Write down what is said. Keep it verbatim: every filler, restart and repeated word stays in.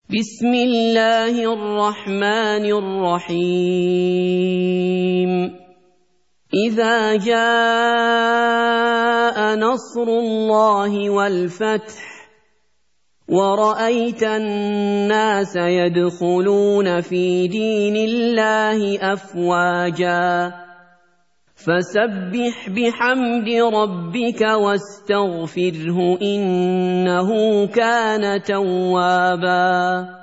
بسم الله الرحمن الرحيم إذا جاء نصر الله والفتح ورأيت الناس يدخلون في دين الله أفواجا فسبح بحمد ربك واستغفره إنه كان توابا